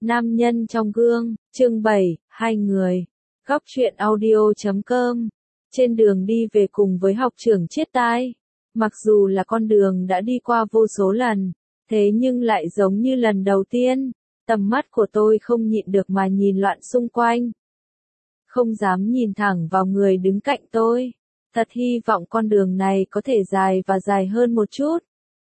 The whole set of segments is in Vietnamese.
Nam nhân trong gương, chương 7, hai người. Góc truyện audio.com. Trên đường đi về cùng với học trưởng Chiết Tai. Mặc dù là con đường đã đi qua vô số lần, thế nhưng lại giống như lần đầu tiên. Tầm mắt của tôi không nhịn được mà nhìn loạn xung quanh. Không dám nhìn thẳng vào người đứng cạnh tôi. Thật hy vọng con đường này có thể dài và dài hơn một chút.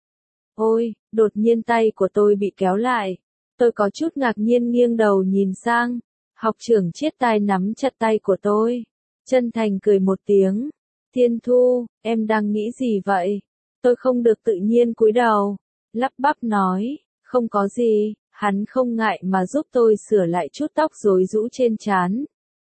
Ôi, đột nhiên tay của tôi bị kéo lại. Tôi có chút ngạc nhiên nghiêng đầu nhìn sang. Học trưởng Chiết Tai nắm chặt tay của tôi. Chân thành cười một tiếng. Thiên Thu, em đang nghĩ gì vậy? Tôi không được tự nhiên cúi đầu. Lắp bắp nói, không có gì. Hắn không ngại mà giúp tôi sửa lại chút tóc rối rũ trên trán.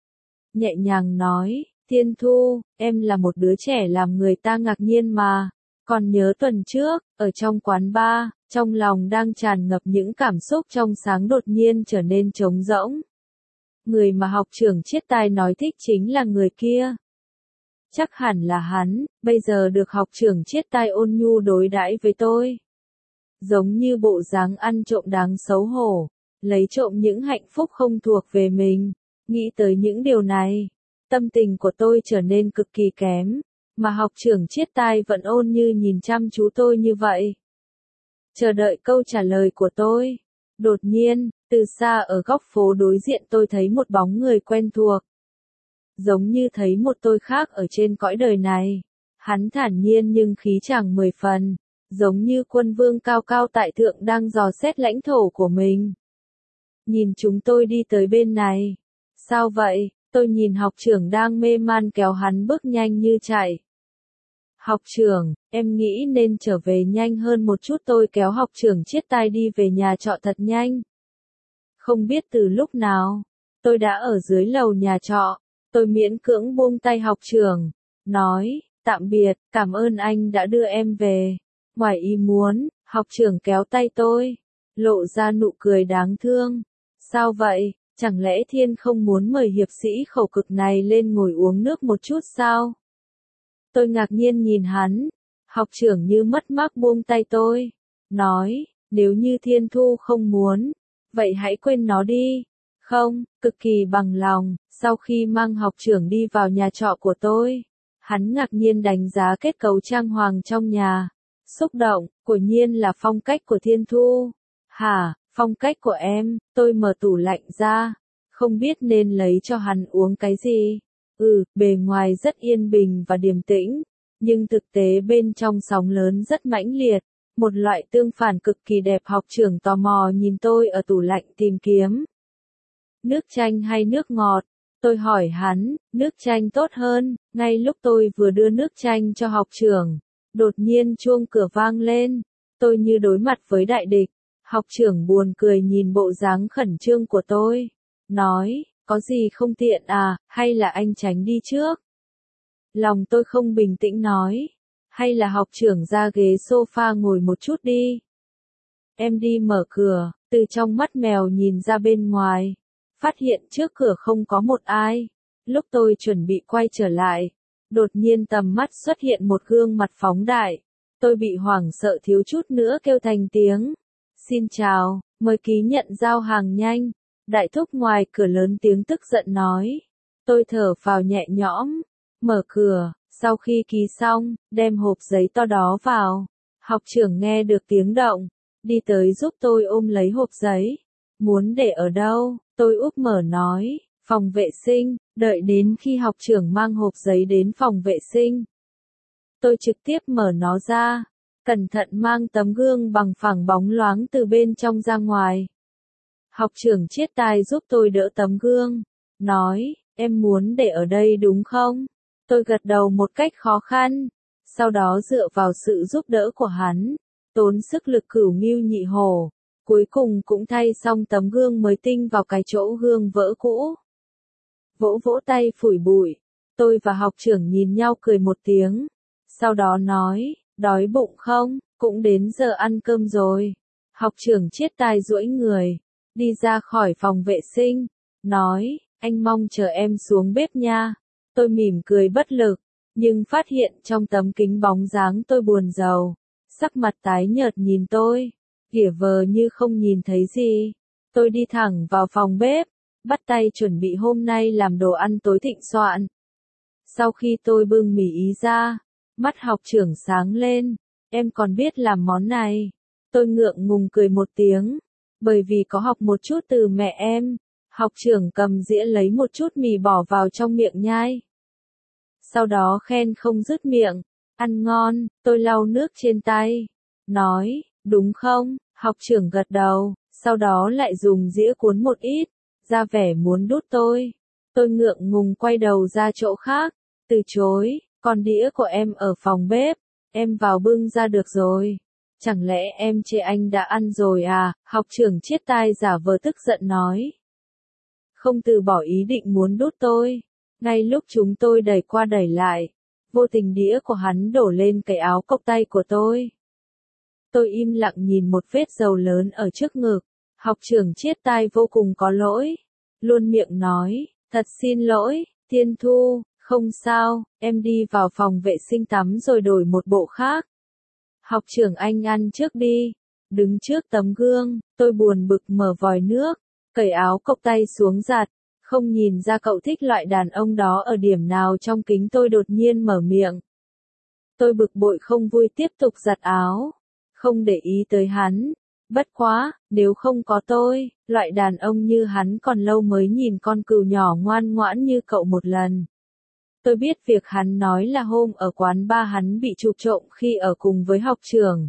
Nhẹ nhàng nói, Thiên Thu, em là một đứa trẻ làm người ta ngạc nhiên mà. Còn nhớ tuần trước, ở trong quán bar, trong lòng đang tràn ngập những cảm xúc trong sáng đột nhiên trở nên trống rỗng. Người mà học trưởng Chiết Tai nói thích chính là người kia. Chắc hẳn là hắn, bây giờ được học trưởng Chiết Tai ôn nhu đối đãi với tôi. Giống như bộ dáng ăn trộm đáng xấu hổ, lấy trộm những hạnh phúc không thuộc về mình. Nghĩ tới những điều này, tâm tình của tôi trở nên cực kỳ kém, mà học trưởng Chiết Tai vẫn ôn như nhìn chăm chú tôi như vậy. Chờ đợi câu trả lời của tôi. Đột nhiên, từ xa ở góc phố đối diện tôi thấy một bóng người quen thuộc. Giống như thấy một tôi khác ở trên cõi đời này. Hắn thản nhiên nhưng khí chàng 10 phần, giống như quân vương cao cao tại thượng đang dò xét lãnh thổ của mình. Nhìn chúng tôi đi tới bên này. Sao vậy? Tôi nhìn học trưởng đang mê man kéo hắn bước nhanh như chạy. Học trưởng, em nghĩ nên trở về nhanh hơn một chút. Tôi kéo học trưởng Chiết Tai đi về nhà trọ thật nhanh. Không biết từ lúc nào, tôi đã ở dưới lầu nhà trọ. Tôi miễn cưỡng buông tay học trưởng, nói, tạm biệt, cảm ơn anh đã đưa em về. Ngoài ý muốn, học trưởng kéo tay tôi, lộ ra nụ cười đáng thương. Sao vậy? Chẳng lẽ Thiên không muốn mời hiệp sĩ khẩu cực này lên ngồi uống nước một chút sao? Tôi ngạc nhiên nhìn hắn. Học trưởng như mất mát buông tay tôi. Nói, nếu như Thiên Thu không muốn, vậy hãy quên nó đi. Không, cực kỳ bằng lòng. Sau khi mang học trưởng đi vào nhà trọ của tôi, hắn ngạc nhiên đánh giá kết cấu trang hoàng trong nhà. Xúc động, quả nhiên là phong cách của Thiên Thu. Hả? Phong cách của em. Tôi mở tủ lạnh ra, không biết nên lấy cho hắn uống cái gì. Bề ngoài rất yên bình và điềm tĩnh, nhưng thực tế bên trong sóng lớn rất mãnh liệt. Một loại tương phản cực kỳ đẹp. Học trưởng tò mò nhìn tôi ở tủ lạnh tìm kiếm. Nước chanh hay nước ngọt? Tôi hỏi hắn, nước chanh tốt hơn. Ngay lúc tôi vừa đưa nước chanh cho học trưởng, đột nhiên chuông cửa vang lên. Tôi như đối mặt với đại địch. Học trưởng buồn cười nhìn bộ dáng khẩn trương của tôi. Nói, có gì không tiện à, hay là anh tránh đi trước? Lòng tôi không bình tĩnh nói, hay là học trưởng ra ghế sofa ngồi một chút đi. Em đi mở cửa, từ trong mắt mèo nhìn ra bên ngoài. Phát hiện trước cửa không có một ai. Lúc tôi chuẩn bị quay trở lại, đột nhiên tầm mắt xuất hiện một gương mặt phóng đại. Tôi bị hoảng sợ thiếu chút nữa kêu thành tiếng. Xin chào, mời ký nhận giao hàng nhanh. Đại thúc ngoài cửa lớn tiếng tức giận nói. Tôi thở phào nhẹ nhõm, mở cửa, sau khi ký xong, đem hộp giấy to đó vào. Học trưởng nghe được tiếng động, đi tới giúp tôi ôm lấy hộp giấy. Muốn để ở đâu? Tôi úp mở nói, phòng vệ sinh. Đợi đến khi học trưởng mang hộp giấy đến phòng vệ sinh, tôi trực tiếp mở nó ra, cẩn thận mang tấm gương bằng phẳng bóng loáng từ bên trong ra ngoài. Học trưởng Chiết Tai giúp tôi đỡ tấm gương, nói, em muốn để ở đây đúng không? Tôi gật đầu một cách khó khăn, sau đó dựa vào sự giúp đỡ của hắn, tốn sức lực cửu ngưu nhị hổ, cuối cùng cũng thay xong tấm gương mới tinh vào cái chỗ gương vỡ cũ. Vỗ vỗ tay phủi bụi, tôi và học trưởng nhìn nhau cười một tiếng, sau đó nói, đói bụng không? Cũng đến giờ ăn cơm rồi. Học trưởng Chiết Tai duỗi người, đi ra khỏi phòng vệ sinh, nói, anh mong chờ em xuống bếp nha. Tôi mỉm cười bất lực, nhưng phát hiện trong tấm kính bóng dáng tôi buồn rầu, sắc mặt tái nhợt nhìn tôi, ghỉa vờ như không nhìn thấy gì. Tôi đi thẳng vào phòng bếp, bắt tay chuẩn bị hôm nay làm đồ ăn tối thịnh soạn. Sau khi tôi bưng mì Ý ra, mắt học trưởng sáng lên, em còn biết làm món này. Tôi ngượng ngùng cười một tiếng, bởi vì có học một chút từ mẹ em. Học trưởng cầm dĩa lấy một chút mì bỏ vào trong miệng nhai. Sau đó khen không dứt miệng, ăn ngon, tôi lau nước trên tay. Nói, đúng không? Học trưởng gật đầu, sau đó lại dùng dĩa cuốn một ít, ra vẻ muốn đút tôi. Tôi ngượng ngùng quay đầu ra chỗ khác, từ chối, còn đĩa của em ở phòng bếp, em vào bưng ra được rồi. Chẳng lẽ em chê anh đã ăn rồi à? Học trưởng chiết tai giả vờ tức giận nói. Không từ bỏ ý định muốn đút tôi. Ngay lúc chúng tôi đẩy qua đẩy lại, vô tình đĩa của hắn đổ lên cái áo cộc tay của tôi. Tôi im lặng nhìn một vết dầu lớn ở trước ngực. Học trưởng chiết tai vô cùng có lỗi. Luôn miệng nói, thật xin lỗi, Tiên Thu, không sao, em đi vào phòng vệ sinh tắm rồi đổi một bộ khác. Học trưởng anh ăn trước đi. Đứng trước tấm gương, tôi buồn bực mở vòi nước, cởi áo cộc tay xuống giặt. Không nhìn ra cậu thích loại đàn ông đó ở điểm nào trong kính tôi đột nhiên mở miệng. Tôi bực bội không vui tiếp tục giặt áo. Không để ý tới hắn. Bất quá, nếu không có tôi, loại đàn ông như hắn còn lâu mới nhìn con cừu nhỏ ngoan ngoãn như cậu một lần. Tôi biết việc hắn nói là hôm ở quán bar hắn bị chụp trộm khi ở cùng với học trưởng.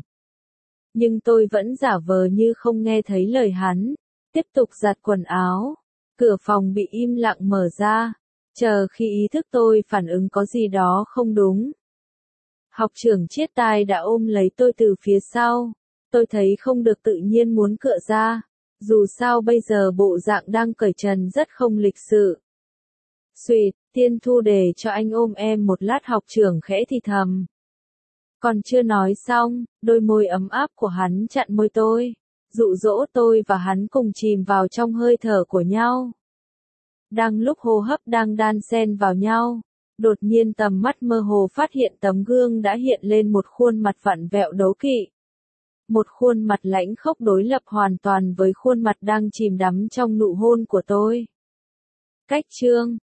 Nhưng tôi vẫn giả vờ như không nghe thấy lời hắn, tiếp tục giặt quần áo. Cửa phòng bị im lặng mở ra, chờ khi ý thức tôi phản ứng có gì đó không đúng. Học trưởng chiết tai đã ôm lấy tôi từ phía sau, tôi thấy không được tự nhiên muốn cựa ra, dù sao bây giờ bộ dạng đang cởi trần rất không lịch sự. Xuyệt, Tiên Thu để cho anh ôm em một lát, học trưởng khẽ thì thầm. Còn chưa nói xong, đôi môi ấm áp của hắn chặn môi tôi, dụ dỗ tôi và hắn cùng chìm vào trong hơi thở của nhau. Đang lúc hô hấp đang đan xen vào nhau, đột nhiên tầm mắt mơ hồ phát hiện tấm gương đã hiện lên một khuôn mặt vặn vẹo đố kỵ. Một khuôn mặt lãnh khốc đối lập hoàn toàn với khuôn mặt đang chìm đắm trong nụ hôn của tôi. Cách chương